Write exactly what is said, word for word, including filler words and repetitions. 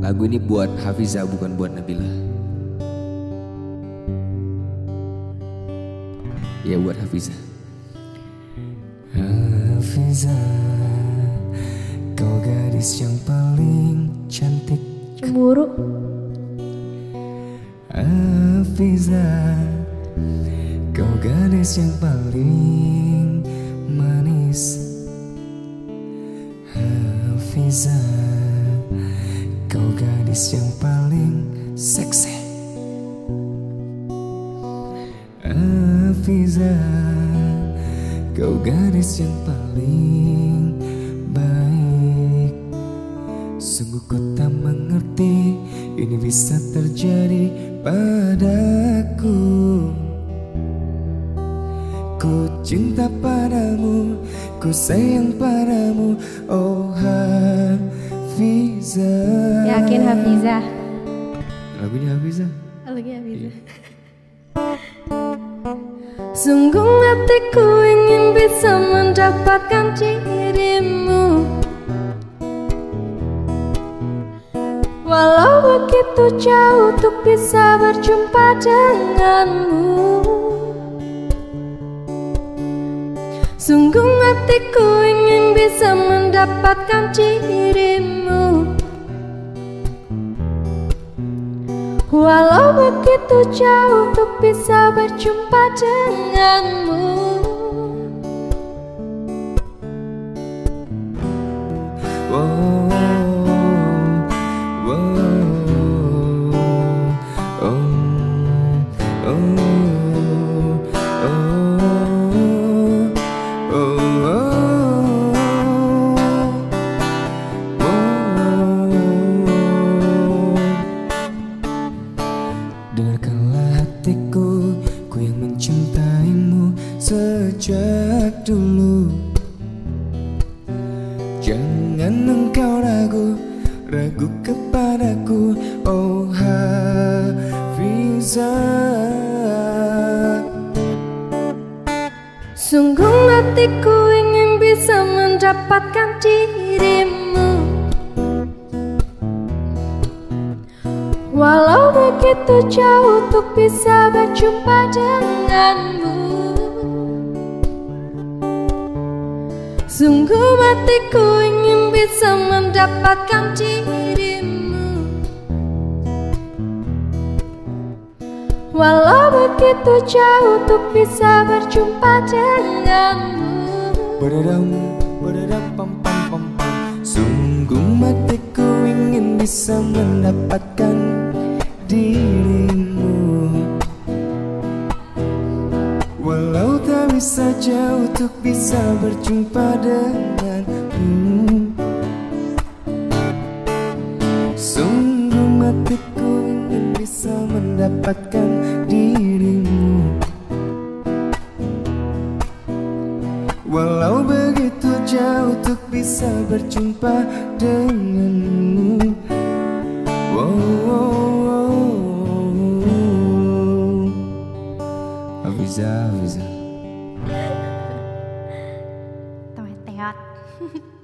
Lagu ini buat Hafiza, bukan buat Nabila. Ya, buat Hafiza. Hafiza, kau gadis yang paling cantik. Cemburu. Hafiza, kau gadis yang paling manis. Hafiza, kau gadis yang paling seksi. Hafiza, kau gadis yang paling baik. Sungguh ku tak mengerti ini bisa terjadi padaku. Ku cinta padamu, ku sayang padamu, oh Hafiza. Yakin Hafiza? Lagunya Hafiza. Lagunya Hafiza. Sungguh hatiku ingin bisa mendapatkan dirimu, walau begitu jauh untuk bisa berjumpa denganmu. Sungguh hatiku ingin bisa mendapatkan dirimu, walau begitu jauh untuk bisa berjumpa denganmu. Wow, wow, oh, oh, oh, dengarkanlah hatiku, ku yang mencintaimu sejak dulu. Jangan engkau ragu, ragu kepadaku, oh Hafiza. Sungguh hatiku ingin bisa mendapatkan dirimu, walau begitu jauh untuk bisa berjumpa denganmu. Sungguh hatiku ingin bisa mendapatkan dirimu, walau begitu jauh untuk bisa berjumpa denganmu. Badadam, badadam, pam pam pam pam. Sungguh hatiku ingin bisa mendapatkan dirimu, walau tak bisa jauh untuk bisa berjumpa denganmu. Sungguh hatiku ingin bisa mendapatkan dirimu, walau begitu jauh untuk bisa berjumpa denganmu. Wow, wow, wow. Hafiza, Hafiza. Teot.